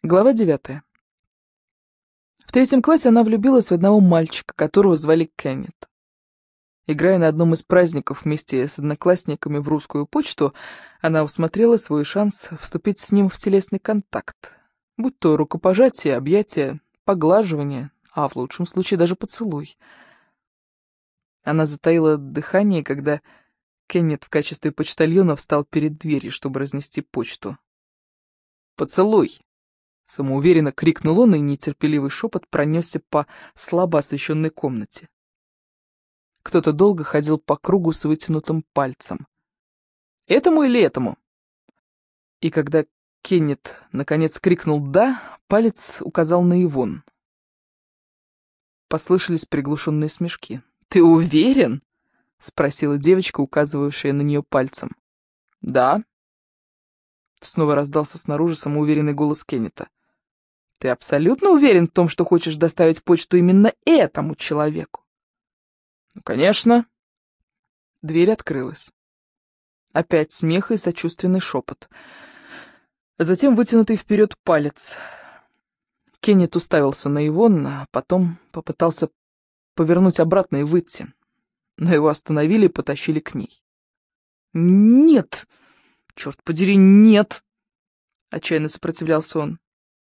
Глава 9. В 3 классе она влюбилась в одного мальчика, которого звали Кеннет. Играя на одном из праздников вместе с одноклассниками в русскую почту, она усмотрела свой шанс вступить с ним в телесный контакт, будь то рукопожатие, объятие, поглаживание, а в лучшем случае даже поцелуй. Она затаила дыхание, когда Кеннет в качестве почтальона встал перед дверью, чтобы разнести почту. «Поцелуй!» — самоуверенно крикнул он, и нетерпеливый шепот пронесся по слабо освещенной комнате. Кто-то долго ходил по кругу с вытянутым пальцем. «Этому или этому?» И когда Кеннет наконец крикнул «да», палец указал на Ивон. Послышались приглушенные смешки. «Ты уверен?» — спросила девочка, указывавшая на нее пальцем. «Да». Снова раздался снаружи самоуверенный голос Кеннета. «Ты абсолютно уверен в том, что хочешь доставить почту именно этому человеку?» «Ну, конечно». Дверь открылась. Опять смех и сочувственный шепот. Затем вытянутый вперед палец. Кеннет уставился на Ивон, а потом попытался повернуть обратно и выйти. Но его остановили и потащили к ней. «Нет! Черт подери, нет!» — отчаянно сопротивлялся он.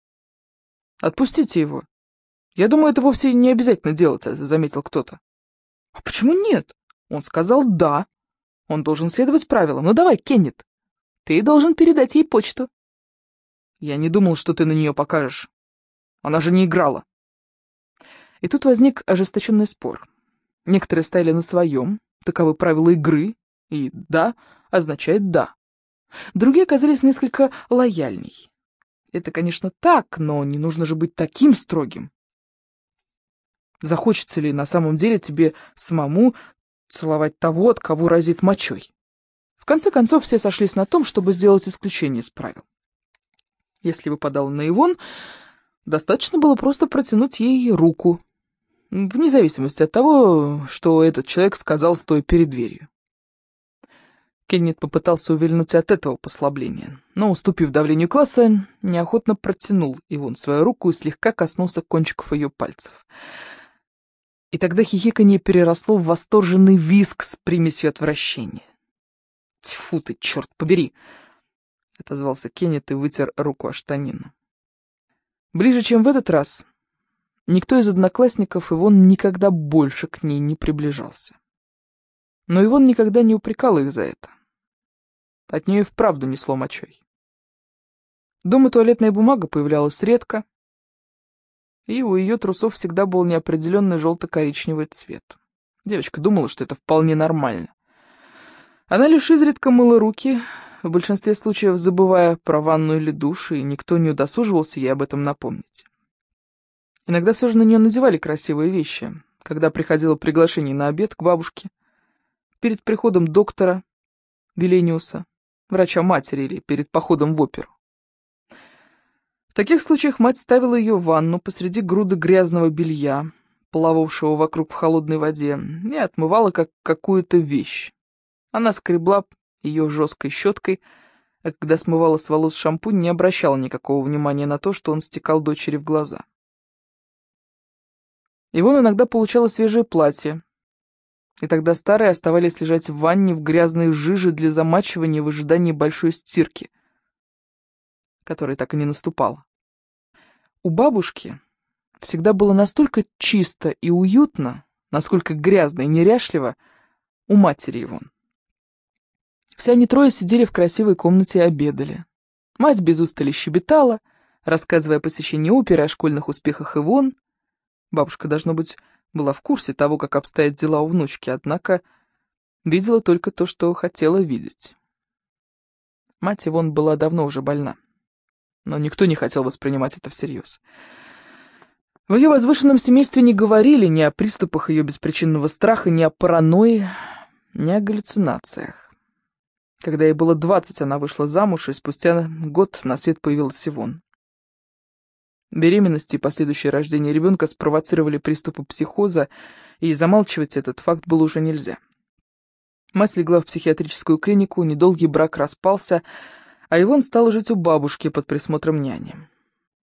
«Отпустите его. Я думаю, это вовсе не обязательно делать», — заметил кто-то. «А почему нет? Он сказал «да». Он должен следовать правилам. Ну давай, Кеннет, ты должен передать ей почту». «Я не думал, что ты на нее покажешь. Она же не играла». И тут возник ожесточенный спор. Некоторые стояли на своем, таковы правила игры, и «да» означает «да». Другие оказались несколько лояльней. Это, конечно, так, но не нужно же быть таким строгим. Захочется ли на самом деле тебе самому целовать того, от кого разит мочой? В конце концов, все сошлись на том, чтобы сделать исключение из правил. Если выпадала на Ивон, достаточно было просто протянуть ей руку, вне зависимости от того, что этот человек сказал, стоя перед дверью. Кеннет попытался увильнуть от этого послабления, но, уступив давлению класса, неохотно протянул Ивон свою руку и слегка коснулся кончиков ее пальцев. И тогда хихиканье переросло в восторженный визг с примесью отвращения. «Тьфу ты, черт побери!» — отозвался Кеннет и вытер руку о штанину. Ближе, чем в этот раз, никто из одноклассников Ивон никогда больше к ней не приближался. Но Ивон никогда не упрекала их за это. От нее и вправду несло мочой. Дома туалетная бумага появлялась редко, и у ее трусов всегда был неопределенный желто-коричневый цвет. Девочка думала, что это вполне нормально. Она лишь изредка мыла руки, в большинстве случаев забывая про ванну или душ, и никто не удосуживался ей об этом напомнить. Иногда все же на нее надевали красивые вещи, когда приходило приглашение на обед к бабушке, перед приходом доктора Виллениуса, врача матери, или перед походом в оперу. В таких случаях мать ставила ее в ванну посреди груды грязного белья, плававшего вокруг в холодной воде, и отмывала как какую-то вещь. Она скребла ее жесткой щеткой, а когда смывала с волос шампунь, не обращала никакого внимания на то, что он стекал дочери в глаза. Ивон иногда получала свежее платье, и тогда старые оставались лежать в ванне в грязной жиже для замачивания в ожидании большой стирки, которая так и не наступала. У бабушки всегда было настолько чисто и уютно, насколько грязно и неряшливо у матери Ивон. Все они трое сидели в красивой комнате и обедали. Мать без устали щебетала, рассказывая о посещении оперы, о школьных успехах Ивон. Бабушка, должно быть, была в курсе того, как обстоят дела у внучки, однако видела только то, что хотела видеть. Мать Ивон была давно уже больна, но никто не хотел воспринимать это всерьез. В ее возвышенном семействе не говорили ни о приступах ее беспричинного страха, ни о паранойи, ни о галлюцинациях. Когда ей было 20, она вышла замуж, и спустя год на свет появилась Ивон. Беременность и последующее рождение ребенка спровоцировали приступы психоза, и замалчивать этот факт было уже нельзя. Мать легла в психиатрическую клинику, недолгий брак распался, а Ивон стала жить у бабушки под присмотром няни.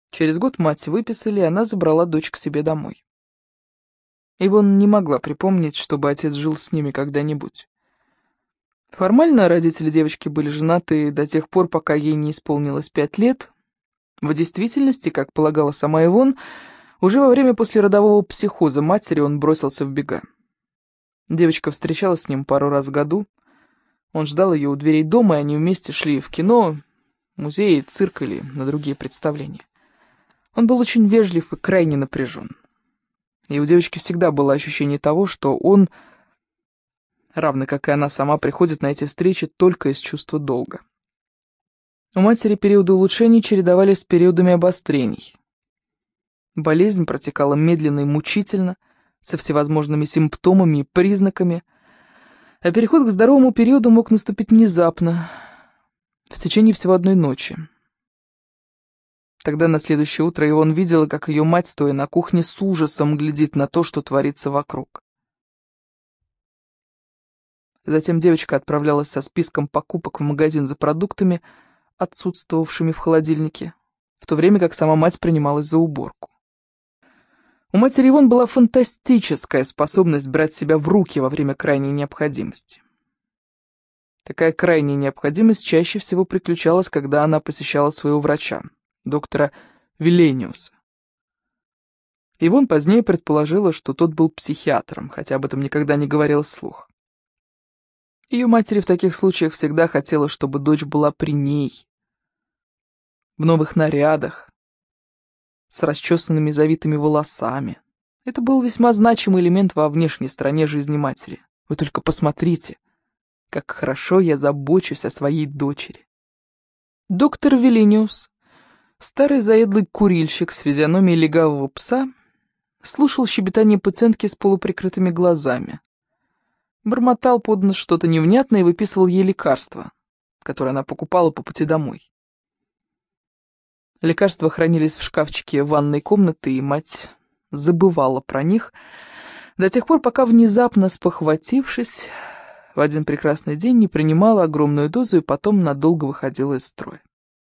Через год мать выписали, и она забрала дочь к себе домой. Ивон не могла припомнить, чтобы отец жил с ними когда-нибудь. Формально родители девочки были женаты до тех пор, пока ей не исполнилось 5 лет. В действительности, как полагала сама Ивон, уже во время послеродового психоза матери он бросился в бега. Девочка встречалась с ним пару раз в году. Он ждал ее у дверей дома, и они вместе шли в кино, музей, цирк или на другие представления. Он был очень вежлив и крайне напряжен. И у девочки всегда было ощущение того, что он, равно как и она сама, приходит на эти встречи только из чувства долга. У матери периоды улучшений чередовались с периодами обострений. Болезнь протекала медленно и мучительно, со всевозможными симптомами и признаками, а переход к здоровому периоду мог наступить внезапно, в течение всего одной ночи. Тогда на следующее утро Ивон видела, как ее мать, стоя на кухне, с ужасом глядит на то, что творится вокруг. Затем девочка отправлялась со списком покупок в магазин за продуктами, отсутствовавшими в холодильнике, в то время как сама мать принималась за уборку. У матери Ивон была фантастическая способность брать себя в руки во время крайней необходимости. Такая крайняя необходимость чаще всего приключалась, когда она посещала своего врача, доктора Виллениуса. Ивон позднее предположила, что тот был психиатром, хотя об этом никогда не говорил вслух. Ее матери в таких случаях всегда хотела, чтобы дочь была при ней, в новых нарядах, с расчесанными завитыми волосами. Это был весьма значимый элемент во внешней стороне жизни матери. Вы только посмотрите, как хорошо я забочусь о своей дочери. Доктор Виллениус, старый заедлый курильщик с физиономией легавого пса, слушал щебетание пациентки с полуприкрытыми глазами. Бормотал под нос что-то невнятное и выписывал ей лекарства, которые она покупала по пути домой. Лекарства хранились в шкафчике ванной комнаты, и мать забывала про них до тех пор, пока, внезапно спохватившись, в один прекрасный день не принимала огромную дозу и потом надолго выходила из строя.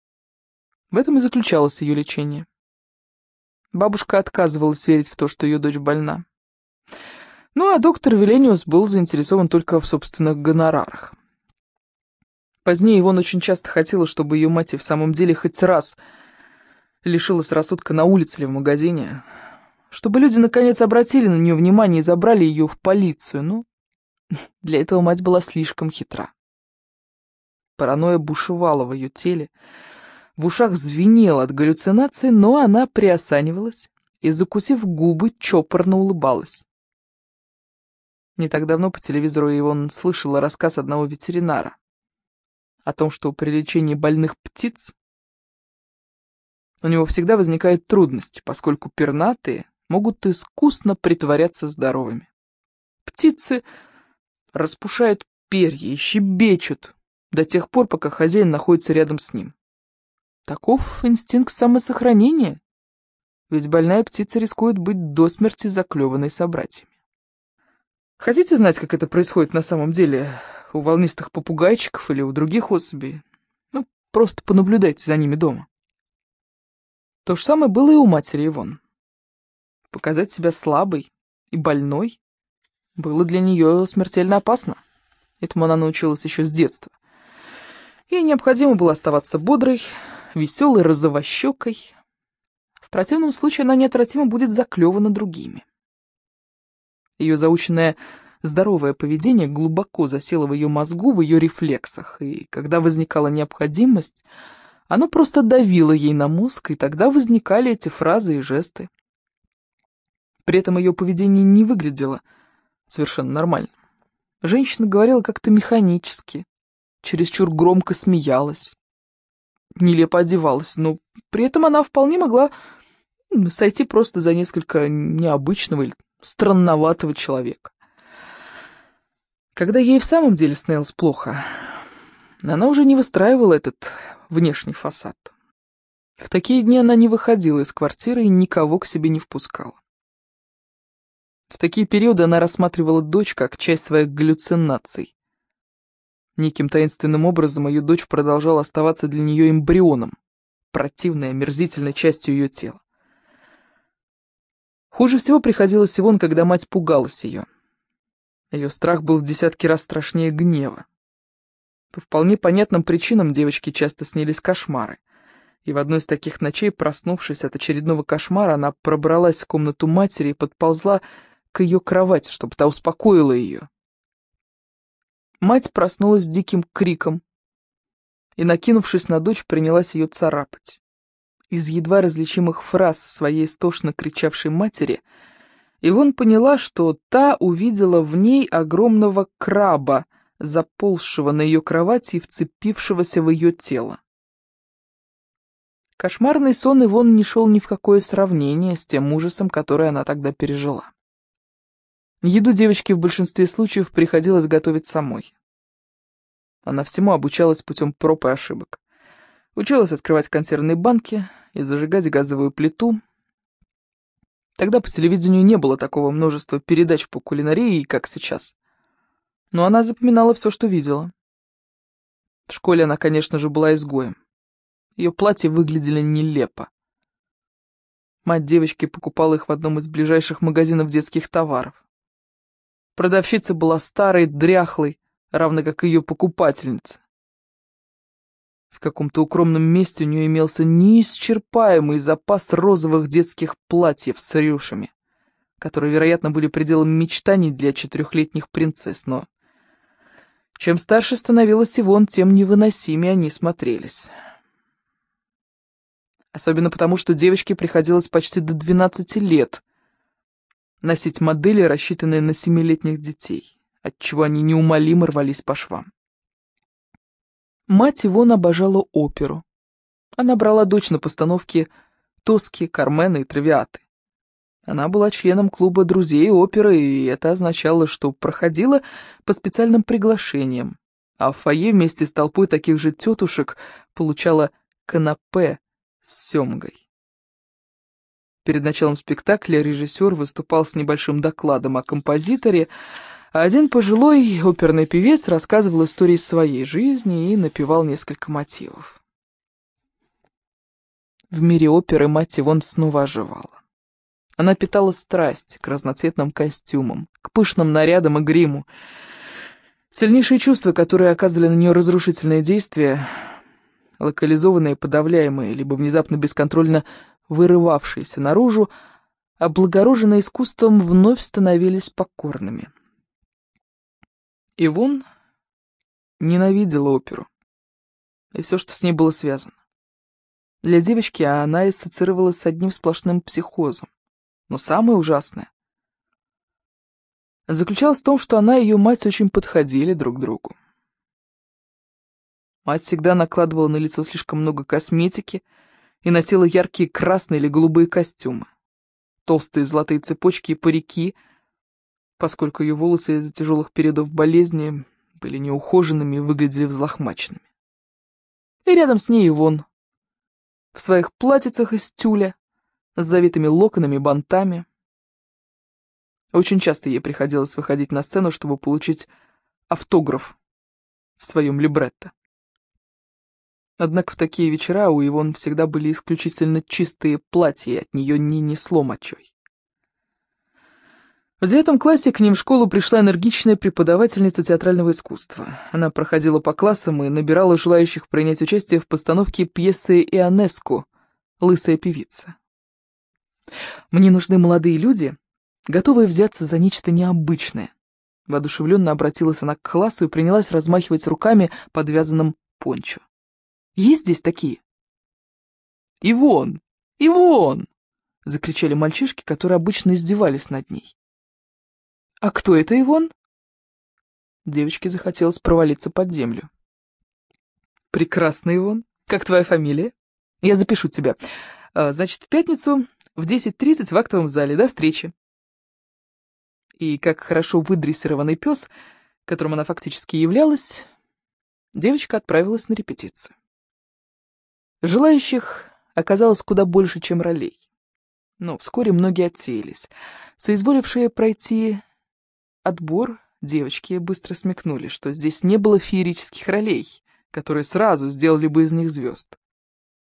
В этом и заключалось ее лечение. Бабушка отказывалась верить в то, что ее дочь больна. Ну, а доктор Виллениус был заинтересован только в собственных гонорарах. Позднее Ивон очень часто хотела, чтобы ее мать и в самом деле хоть раз лишилась рассудка на улице или в магазине, чтобы люди наконец обратили на нее внимание и забрали ее в полицию, но для этого мать была слишком хитра. Паранойя бушевала в ее теле, в ушах звенело от галлюцинаций, но она приосанивалась и, закусив губы, чопорно улыбалась. Не так давно по телевизору Ивон слышала рассказ одного ветеринара о том, что при лечении больных птиц у него всегда возникают трудности, поскольку пернатые могут искусно притворяться здоровыми. Птицы распушают перья и щебечут до тех пор, пока хозяин находится рядом с ним. Таков инстинкт самосохранения, ведь больная птица рискует быть до смерти заклеванной собратьями. Хотите знать, как это происходит на самом деле у волнистых попугайчиков или у других особей? Ну, просто понаблюдайте за ними дома. То же самое было и у матери Ивон. Показать себя слабой и больной было для нее смертельно опасно. Этому она научилась еще с детства. Ей необходимо было оставаться бодрой, веселой, розовощекой. В противном случае она неотвратимо будет заклевана другими. Ее заученное здоровое поведение глубоко засело в ее мозгу, в ее рефлексах, и когда возникала необходимость, оно просто давило ей на мозг, и тогда возникали эти фразы и жесты. При этом ее поведение не выглядело совершенно нормально. Женщина говорила как-то механически, чересчур громко смеялась, нелепо одевалась, но при этом она вполне могла сойти просто за несколько необычного или странноватого человека. Когда ей в самом деле становилось плохо, она уже не выстраивала этот внешний фасад. В такие дни она не выходила из квартиры и никого к себе не впускала. В такие периоды она рассматривала дочь как часть своих галлюцинаций. Неким таинственным образом ее дочь продолжала оставаться для нее эмбрионом, противной, омерзительной частью ее тела. Хуже всего приходилось Ивон, когда мать пугалась ее. Ее страх был в десятки раз страшнее гнева. По вполне понятным причинам девочке часто снились кошмары. И в одной из таких ночей, проснувшись от очередного кошмара, она пробралась в комнату матери и подползла к ее кровати, чтобы та успокоила ее. Мать проснулась с диким криком и, накинувшись на дочь, принялась ее царапать. Из едва различимых фраз своей истошно кричавшей матери Ивон поняла, что та увидела в ней огромного краба, заползшего на ее кровати и вцепившегося в ее тело. Кошмарный сон Ивон не шел ни в какое сравнение с тем ужасом, который она тогда пережила. Еду девочке в большинстве случаев приходилось готовить самой. Она всему обучалась путем проб и ошибок. Училась открывать консервные банки и зажигать газовую плиту. Тогда по телевидению не было такого множества передач по кулинарии, как сейчас. Но она запоминала все, что видела. В школе она, конечно же, была изгоем. Ее платья выглядели нелепо. Мать девочки покупала их в одном из ближайших магазинов детских товаров. Продавщица была старой, дряхлой, равно как и ее покупательница. В каком-то укромном месте у нее имелся неисчерпаемый запас розовых детских платьев с рюшами, которые, вероятно, были пределом мечтаний для 4-летних принцесс, но чем старше становилась Ивон, тем невыносимее они смотрелись. Особенно потому, что девочке приходилось почти до 12 лет носить модели, рассчитанные на 7-летних детей, отчего они неумолимо рвались по швам. Мать Ивон обожала оперу. Она брала дочь на постановки «Тоски», «Кармена» и «Травиаты». Она была членом клуба друзей оперы, и это означало, что проходила по специальным приглашениям, а в фойе вместе с толпой таких же тетушек получала канапе с семгой. Перед началом спектакля режиссер выступал с небольшим докладом о композиторе, а один пожилой оперный певец рассказывал истории своей жизни и напевал несколько мотивов. В мире оперы мать Ивон снова оживала. Она питала страсть к разноцветным костюмам, к пышным нарядам и гриму. Сильнейшие чувства, которые оказывали на нее разрушительное действие, локализованные, подавляемые, либо внезапно бесконтрольно вырывавшиеся наружу, облагороженные искусством, вновь становились покорными. Ивон ненавидела оперу и все, что с ней было связано. Для девочки она ассоциировалась с одним сплошным психозом. Но самое ужасное заключалось в том, что она и ее мать очень подходили друг к другу. Мать всегда накладывала на лицо слишком много косметики и носила яркие красные или голубые костюмы, толстые золотые цепочки и парики, поскольку ее волосы из-за тяжелых периодов болезни были неухоженными и выглядели взлохмаченными. И рядом с ней Ивон, в своих платьицах из тюля, с завитыми локонами и бантами. Очень часто ей приходилось выходить на сцену, чтобы получить автограф в своем либретто. Однако в такие вечера у Ивон всегда были исключительно чистые платья, и от нее не несло мочой. В 9 классе к ним в школу пришла энергичная преподавательница театрального искусства. Она проходила по классам и набирала желающих принять участие в постановке пьесы Ионеску «Лысая певица». «Мне нужны молодые люди, готовые взяться за нечто необычное». Воодушевленно обратилась она к классу и принялась размахивать руками подвязанным пончо. «Есть здесь такие?» «Ивон! Ивон!» — закричали мальчишки, которые обычно издевались над ней. «А кто это Ивон?» Девочке захотелось провалиться под землю. «Прекрасно, Ивон. Как твоя фамилия? Я запишу тебя. Значит, в пятницу в 10:30 в актовом зале. До встречи». И как хорошо выдрессированный пес, которым она фактически являлась, девочка отправилась на репетицию. Желающих оказалось куда больше, чем ролей. Но вскоре многие отсеялись. Соизволившие пройти отбор, девочки быстро смекнули, что здесь не было феерических ролей, которые сразу сделали бы из них звезд.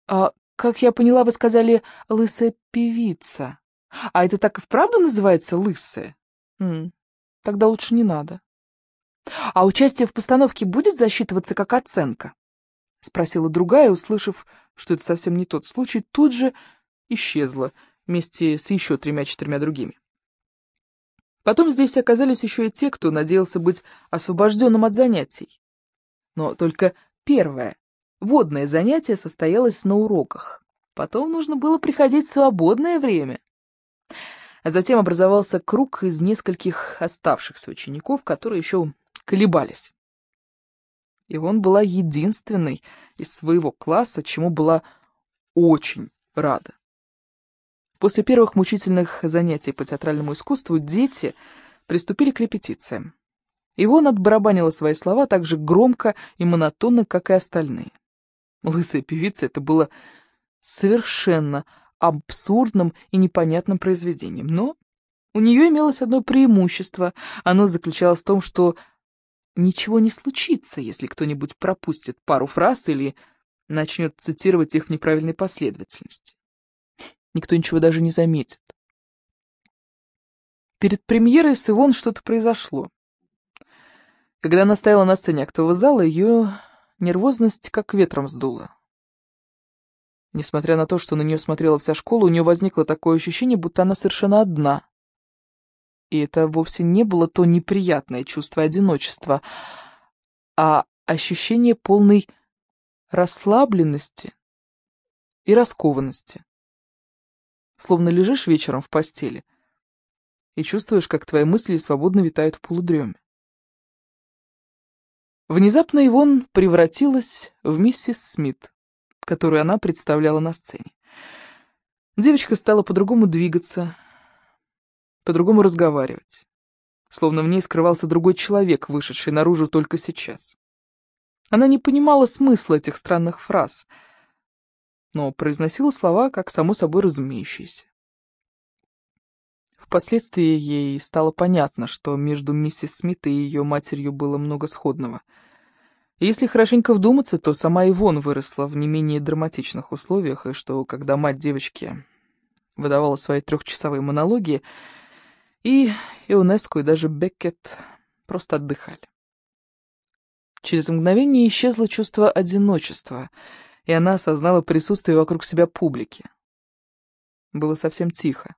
Как я поняла, вы сказали «лысая певица». А это так и вправду называется «лысая»? Тогда лучше не надо. А участие в постановке будет засчитываться как оценка? Спросила другая, услышав, что это совсем не тот случай, тут же исчезла вместе с еще 3-4 другими. Потом здесь оказались еще и те, кто надеялся быть освобожденным от занятий. Но только первое, водное занятие состоялось на уроках. Потом нужно было приходить в свободное время. А затем образовался круг из нескольких оставшихся учеников, которые еще колебались. Ивонна была единственной из своего класса, чему была очень рада. После первых мучительных занятий по театральному искусству дети приступили к репетициям. Ивонна отбарабанила свои слова так же громко и монотонно, как и остальные. «Лысая певица» — это было совершенно абсурдным и непонятным произведением, но у нее имелось одно преимущество. Оно заключалось в том, что ничего не случится, если кто-нибудь пропустит пару фраз или начнет цитировать их в неправильной последовательности. Никто ничего даже не заметит. Перед премьерой с Ивонной что-то произошло. Когда она стояла на сцене актового зала, ее нервозность как ветром сдуло. Несмотря на то, что на нее смотрела вся школа, у нее возникло такое ощущение, будто она совершенно одна. И это вовсе не было то неприятное чувство одиночества, а ощущение полной расслабленности и раскованности. Словно лежишь вечером в постели и чувствуешь, как твои мысли свободно витают в полудреме. Внезапно Ивонна превратилась в миссис Смит, которую она представляла на сцене. Девочка стала по-другому двигаться, по-другому разговаривать, словно в ней скрывался другой человек, вышедший наружу только сейчас. Она не понимала смысла этих странных фраз, но произносила слова как само собой разумеющиеся. Впоследствии ей стало понятно, что между миссис Смит и ее матерью было много сходного. И если хорошенько вдуматься, то сама Ивонна выросла в не менее драматичных условиях, и что, когда мать девочки выдавала свои 3-часовые монологи, и Ионеску, и даже Беккет просто отдыхали. Через мгновение исчезло чувство одиночества, и она осознала присутствие вокруг себя публики. Было совсем тихо.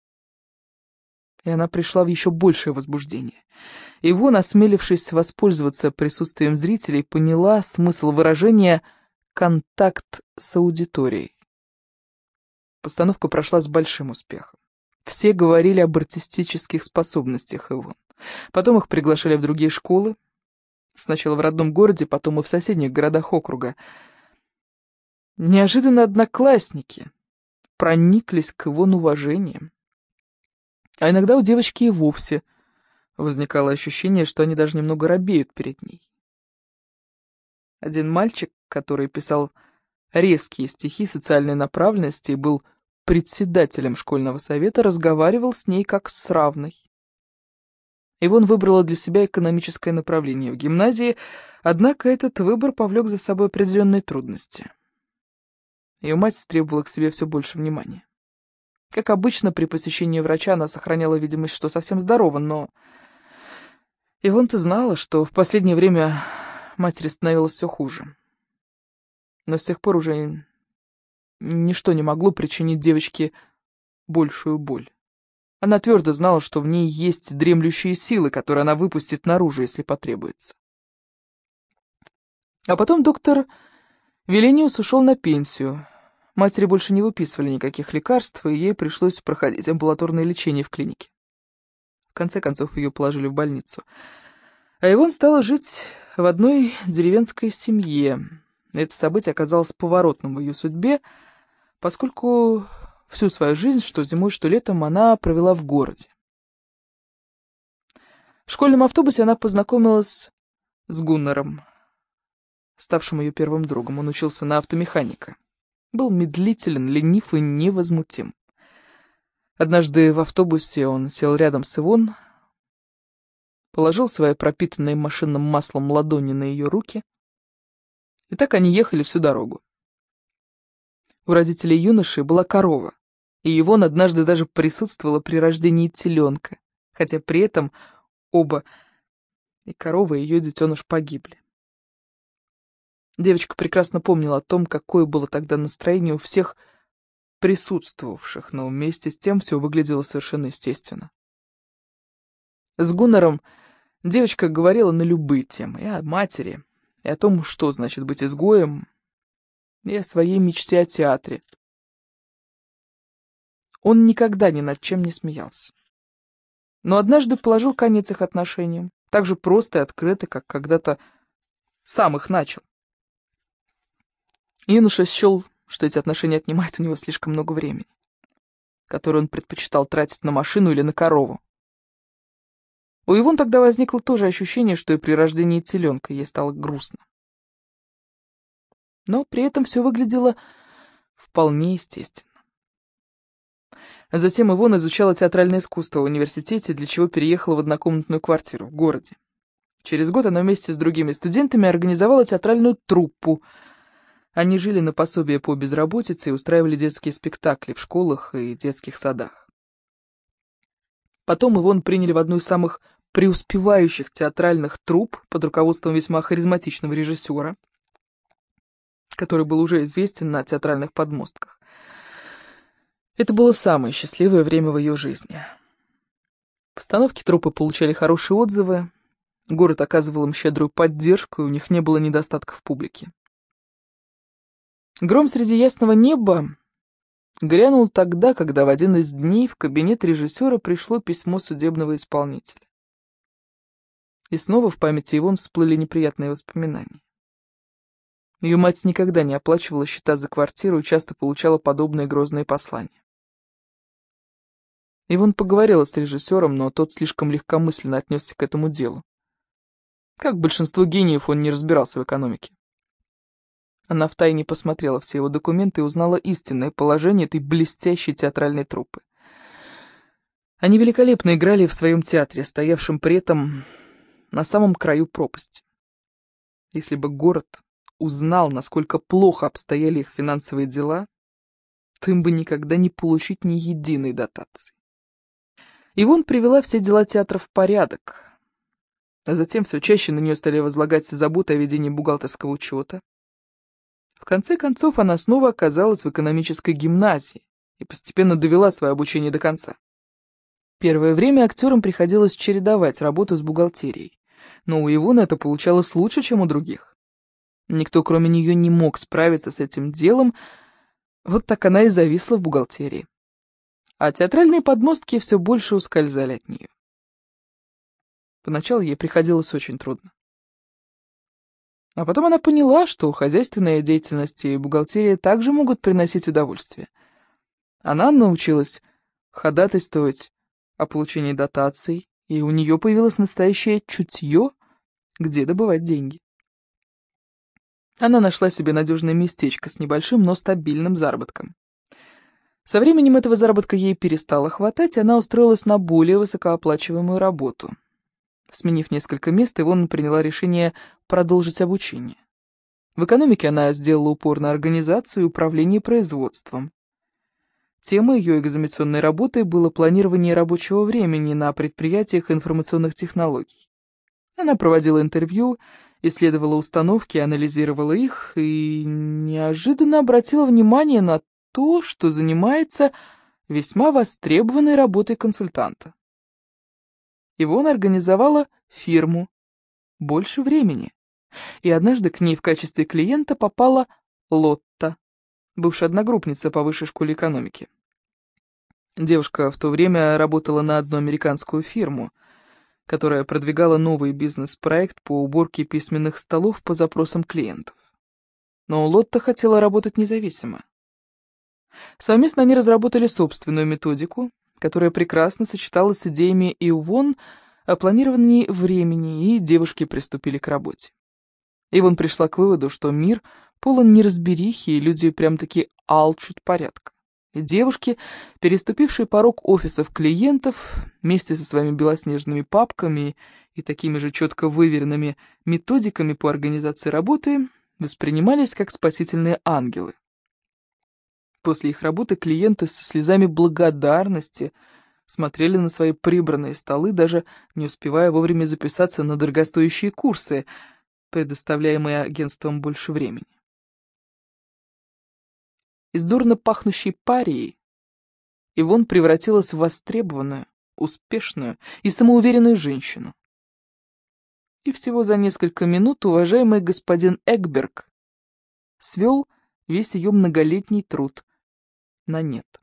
И она пришла в еще большее возбуждение. Ивонна, осмелившись воспользоваться присутствием зрителей, поняла смысл выражения «контакт с аудиторией». Постановка прошла с большим успехом. Все говорили об артистических способностях Ивонны. Потом их приглашали в другие школы, сначала в родном городе, потом и в соседних городах округа. Неожиданно одноклассники прониклись к Ивонне уважением. А иногда у девочки и вовсе возникало ощущение, что они даже немного робеют перед ней. Один мальчик, который писал резкие стихи социальной направленности и был председателем школьного совета, разговаривал с ней как с равной. Ивонна выбрала для себя экономическое направление в гимназии, однако этот выбор повлек за собой определенные трудности. Ее мать требовала к себе все больше внимания. Как обычно, при посещении врача она сохраняла видимость, что совсем здорова, но Ивонна-то знала, что в последнее время матери становилось все хуже. Но с тех пор уже ничто не могло причинить девочке большую боль. Она твердо знала, что в ней есть дремлющие силы, которые она выпустит наружу, если потребуется. А потом доктор Виллениус ушел на пенсию. Матери больше не выписывали никаких лекарств, и ей пришлось проходить амбулаторное лечение в клинике. В конце концов, ее положили в больницу. А Ивонна стала жить в одной деревенской семье. Это событие оказалось поворотным в ее судьбе, поскольку всю свою жизнь, что зимой, что летом, она провела в городе. В школьном автобусе она познакомилась с Гуннером, ставшим ее первым другом. Он учился на автомеханика. Был медлителен, ленив и невозмутим. Однажды в автобусе он сел рядом с Ивонной, положил свои пропитанные машинным маслом ладони на ее руки, и так они ехали всю дорогу. У родителей юноши была корова, и Ивон однажды даже присутствовала при рождении теленка, хотя при этом оба, и корова, и ее детеныш, погибли. Девочка прекрасно помнила о том, какое было тогда настроение у всех присутствовавших, но вместе с тем все выглядело совершенно естественно. С Гуннаром девочка говорила на любые темы, и о матери, и о том, что значит быть изгоем, и о своей мечте о театре. Он никогда ни над чем не смеялся. Но однажды положил конец их отношениям, так же просто и открыто, как когда-то сам их начал. Юноша счел, что эти отношения отнимают у него слишком много времени, которое он предпочитал тратить на машину или на корову. У Ивон тогда возникло то же ощущение, что и при рождении теленка ей стало грустно. Но при этом все выглядело вполне естественно. Затем Ивон изучала театральное искусство в университете, для чего переехала в однокомнатную квартиру в городе. Через год она вместе с другими студентами организовала театральную труппу. Они жили на пособие по безработице и устраивали детские спектакли в школах и детских садах. Потом Ивон приняли в одну из самых преуспевающих театральных трупп под руководством весьма харизматичного режиссера, который был уже известен на театральных подмостках. Это было самое счастливое время в ее жизни. Постановки труппы получали хорошие отзывы, город оказывал им щедрую поддержку, и у них не было недостатков в публике. Гром среди ясного неба грянул тогда, когда в один из дней в кабинет режиссера пришло письмо судебного исполнителя. И снова в памяти Ивон всплыли неприятные воспоминания. Ее мать никогда не оплачивала счета за квартиру и часто получала подобные грозные послания. Ивон поговорила с режиссером, но тот слишком легкомысленно отнесся к этому делу. Как большинство гениев, он не разбирался в экономике. Она втайне посмотрела все его документы и узнала истинное положение этой блестящей театральной труппы. Они великолепно играли в своем театре, стоявшем при этом на самом краю пропасти. Если бы город узнал, насколько плохо обстояли их финансовые дела, то им бы никогда не получить ни единой дотации. Ивон привела все дела театра в порядок, а затем все чаще на нее стали возлагать заботы о ведении бухгалтерского учета. В конце концов, она снова оказалась в экономической гимназии и постепенно довела свое обучение до конца. Первое время актерам приходилось чередовать работу с бухгалтерией, но у Ивоны это получалось лучше, чем у других. Никто, кроме нее, не мог справиться с этим делом, вот так она и зависла в бухгалтерии. А театральные подмостки все больше ускользали от нее. Поначалу ей приходилось очень трудно. А потом она поняла, что хозяйственная деятельность и бухгалтерия также могут приносить удовольствие. Она научилась ходатайствовать о получении дотаций, и у нее появилось настоящее чутье, где добывать деньги. Она нашла себе надежное местечко с небольшим, но стабильным заработком. Со временем этого заработка ей перестало хватать, и она устроилась на более высокооплачиваемую работу. Сменив несколько мест, Ивонна приняла решение продолжить обучение. В экономике она сделала упор на организацию и управление производством. Темой ее экзаменационной работы было планирование рабочего времени на предприятиях информационных технологий. Она проводила интервью, исследовала установки, анализировала их и неожиданно обратила внимание на то, что занимается весьма востребованной работой консультанта. Ивона организовала фирму «Больше времени», и однажды к ней в качестве клиента попала Лотта, бывшая одногруппница по высшей школе экономики. Девушка в то время работала на одну американскую фирму, которая продвигала новый бизнес-проект по уборке письменных столов по запросам клиентов. Но Лотта хотела работать независимо. Совместно они разработали собственную методику, которая прекрасно сочеталась с идеями Ивон о планировании времени, и девушки приступили к работе. Ивон пришла к выводу, что мир полон неразберихи, и люди прям-таки алчут порядка. И девушки, переступившие порог офисов клиентов, вместе со своими белоснежными папками и такими же четко выверенными методиками по организации работы, воспринимались как спасительные ангелы. После их работы клиенты со слезами благодарности смотрели на свои прибранные столы, даже не успевая вовремя записаться на дорогостоящие курсы, предоставляемые агентством больше времени. Из дурно пахнущей парии Ивон превратилась в востребованную, успешную и самоуверенную женщину. И всего за несколько минут уважаемый господин Эгберг свел весь ее многолетний труд на нет.